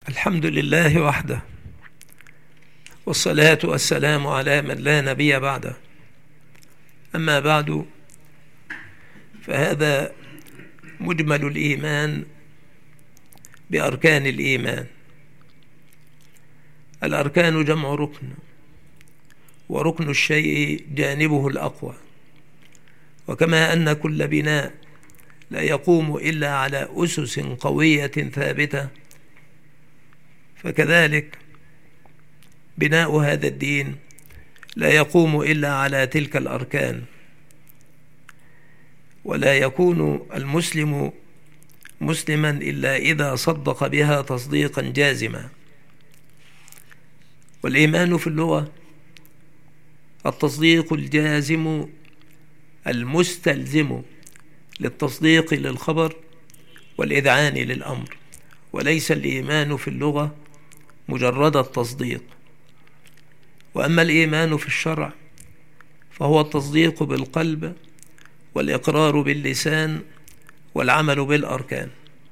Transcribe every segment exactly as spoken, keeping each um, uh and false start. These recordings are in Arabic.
الحمد لله وحده، والصلاة والسلام على من لا نبي بعده. أما بعد، فهذا مجمل الإيمان بأركان الإيمان. الأركان جمع ركن، وركن الشيء جانبه الأقوى. وكما أن كل بناء لا يقوم إلا على أسس قوية ثابتة، فكذلك بناء هذا الدين لا يقوم إلا على تلك الأركان. ولا يكون المسلم مسلما إلا إذا صدق بها تصديقا جازما. والإيمان في اللغة التصديق الجازم المستلزم للتصديق للخبر والإذعان للأمر، وليس الإيمان في اللغة مجرد التصديق. وأما الإيمان في الشرع فهو التصديق بالقلب والإقرار باللسان والعمل بالأركان.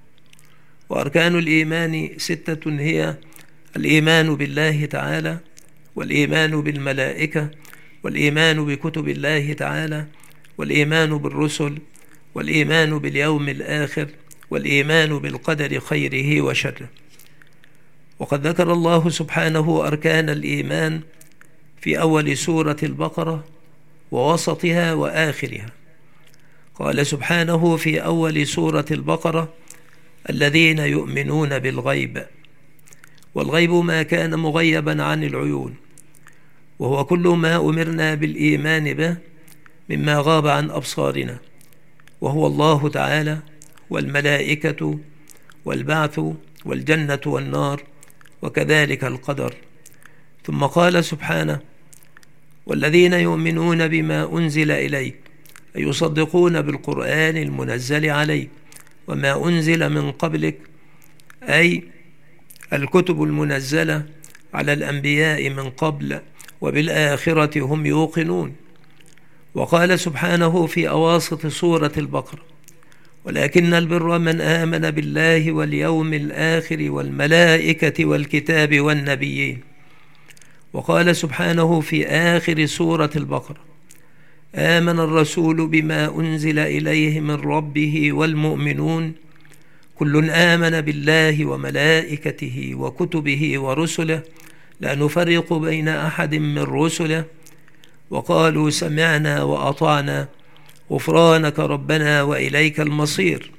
وأركان الإيمان ستة، هي الإيمان بالله تعالى، والإيمان بالملائكة، والإيمان بكتب الله تعالى، والإيمان بالرسل، والإيمان باليوم الآخر، والإيمان بالقدر خيره وشره. وقد ذكر الله سبحانه أركان الإيمان في أول سورة البقرة ووسطها وآخرها. قال سبحانه في أول سورة البقرة: الذين يؤمنون بالغيب. والغيب ما كان مغيبا عن العيون، وهو كل ما أمرنا بالإيمان به مما غاب عن أبصارنا، وهو الله تعالى والملائكة والبعث والجنة والنار، وكذلك القدر. ثم قال سبحانه: والذين يؤمنون بما أنزل إليك، أي يصدقون بالقرآن المنزل عليك، وما أنزل من قبلك، أي الكتب المنزلة على الأنبياء من قبل، وبالآخرة هم يوقنون. وقال سبحانه في أواسط سورة البقرة: ولكن البر من آمن بالله واليوم الآخر والملائكة والكتاب والنبيين. وقال سبحانه في آخر سورة البقرة: آمن الرسول بما أنزل إليه من ربه والمؤمنون كل آمن بالله وملائكته وكتبه ورسله لا نفرق بين أحد من رسله وقالوا سمعنا وأطعنا غفرانك ربنا وإليك المصير.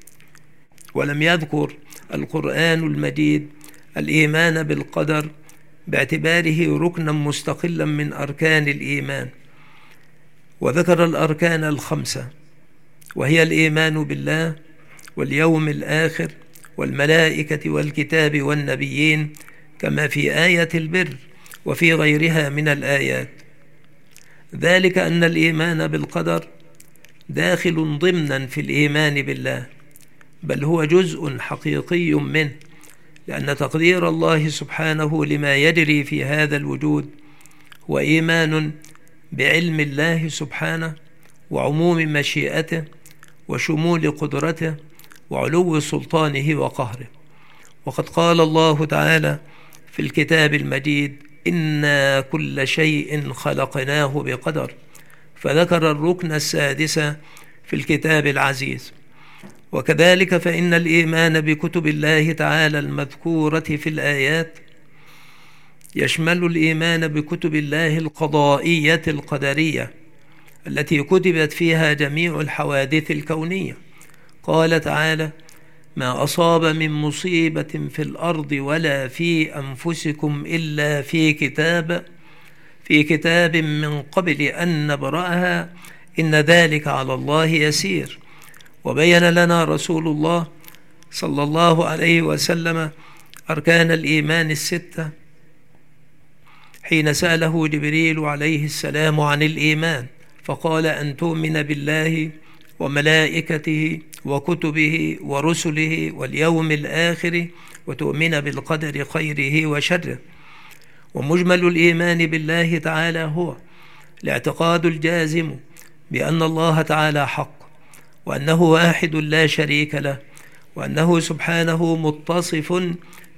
ولم يذكر القرآن المجيد الإيمان بالقدر باعتباره ركنا مستقلا من أركان الإيمان، وذكر الأركان الخمسة، وهي الإيمان بالله واليوم الآخر والملائكة والكتاب والنبيين، كما في آية البر وفي غيرها من الآيات. ذلك أن الإيمان بالقدر داخل ضمنا في الإيمان بالله، بل هو جزء حقيقي منه، لأن تقدير الله سبحانه لما يجري في هذا الوجود هو إيمان بعلم الله سبحانه وعموم مشيئته وشمول قدرته وعلو سلطانه وقهره. وقد قال الله تعالى في الكتاب المجيد: إنا كل شيء خلقناه بقدر، فذكر الركن السادس في الكتاب العزيز. وكذلك فإن الإيمان بكتب الله تعالى المذكورة في الآيات يشمل الإيمان بكتب الله القضائية القدرية التي كتبت فيها جميع الحوادث الكونية. قال تعالى: ما أصاب من مصيبة في الأرض ولا في أنفسكم إلا في كتاب في كتاب من قبل أن نبرأها إن ذلك على الله يسير. وبين لنا رسول الله صلى الله عليه وسلم أركان الإيمان الستة حين سأله جبريل عليه السلام عن الإيمان، فقال: أن تؤمن بالله وملائكته وكتبه ورسله واليوم الآخر وتؤمن بالقدر خيره وشره. ومجمل الإيمان بالله تعالى هو الاعتقاد الجازم بأن الله تعالى حق، وأنه واحد لا شريك له، وأنه سبحانه متصف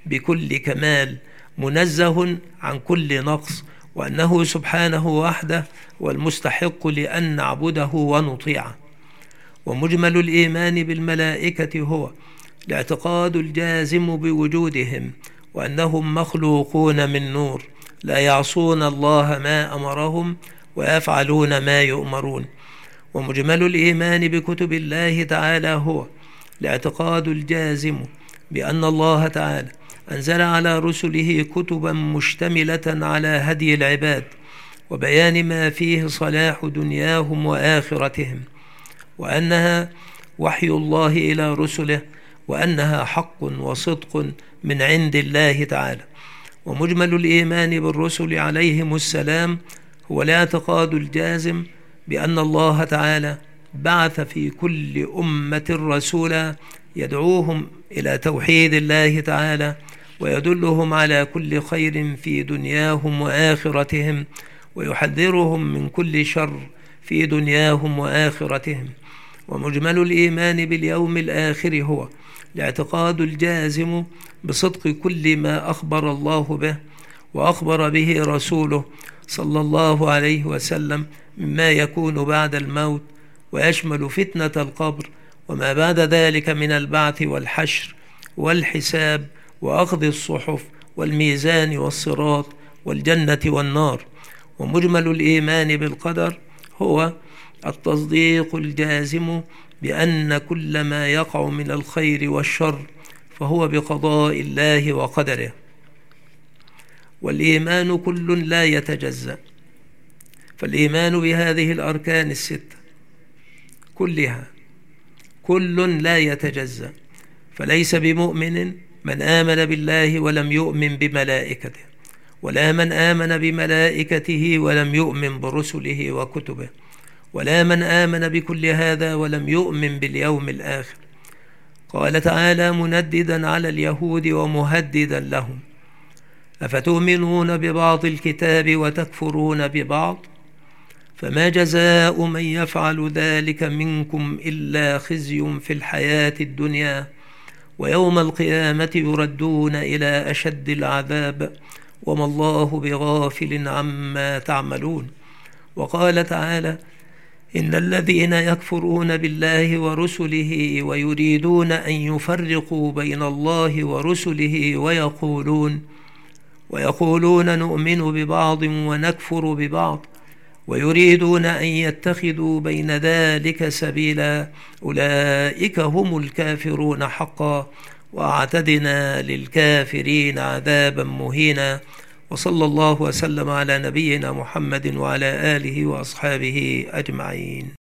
بكل كمال منزه عن كل نقص، وأنه سبحانه وحده والمستحق لأن نعبده ونطيعه. ومجمل الإيمان بالملائكة هو الاعتقاد الجازم بوجودهم، وأنهم مخلوقون من نور لا يعصون الله ما أمرهم ويفعلون ما يؤمرون. ومجمل الإيمان بكتب الله تعالى هو الاعتقاد الجازم بأن الله تعالى أنزل على رسله كتبا مشتملة على هدي العباد وبيان ما فيه صلاح دنياهم وآخرتهم، وأنها وحي الله إلى رسله، وأنها حق وصدق من عند الله تعالى. ومجمل الإيمان بالرسل عليهم السلام هو الاعتقاد الجازم بأن الله تعالى بعث في كل أمة رسولا يدعوهم إلى توحيد الله تعالى ويدلهم على كل خير في دنياهم وآخرتهم، ويحذرهم من كل شر في دنياهم وآخرتهم. ومجمل الإيمان باليوم الآخر هو الاعتقاد الجازم بصدق كل ما أخبر الله به وأخبر به رسوله صلى الله عليه وسلم مما يكون بعد الموت، ويشمل فتنة القبر وما بعد ذلك من البعث والحشر والحساب وأخذ الصحف والميزان والصراط والجنة والنار. ومجمل الإيمان بالقدر هو التصديق الجازم بأن كل ما يقع من الخير والشر فهو بقضاء الله وقدره. والإيمان كل لا يتجزأ، فالإيمان بهذه الأركان الستة كلها كل لا يتجزأ، فليس بمؤمن من آمن بالله ولم يؤمن بملائكته، ولا من آمن بملائكته ولم يؤمن برسله وكتبه، ولا من آمن بكل هذا ولم يؤمن باليوم الآخر. قال تعالى منددا على اليهود ومهددا لهم: أفتؤمنون ببعض الكتاب وتكفرون ببعض؟ فما جزاء من يفعل ذلك منكم إلا خزي في الحياة الدنيا، ويوم القيامة يردون إلى أشد العذاب، وما الله بغافل عما تعملون. وقال تعالى: إن الذين يكفرون بالله ورسله ويريدون أن يفرقوا بين الله ورسله ويقولون ويقولون نؤمن ببعض ونكفر ببعض ويريدون أن يتخذوا بين ذلك سبيلا، أولئك هم الكافرون حقا، وأعتدنا للكافرين عذابا مهينا. وصلى الله وسلم على نبينا محمد وعلى آله وأصحابه أجمعين.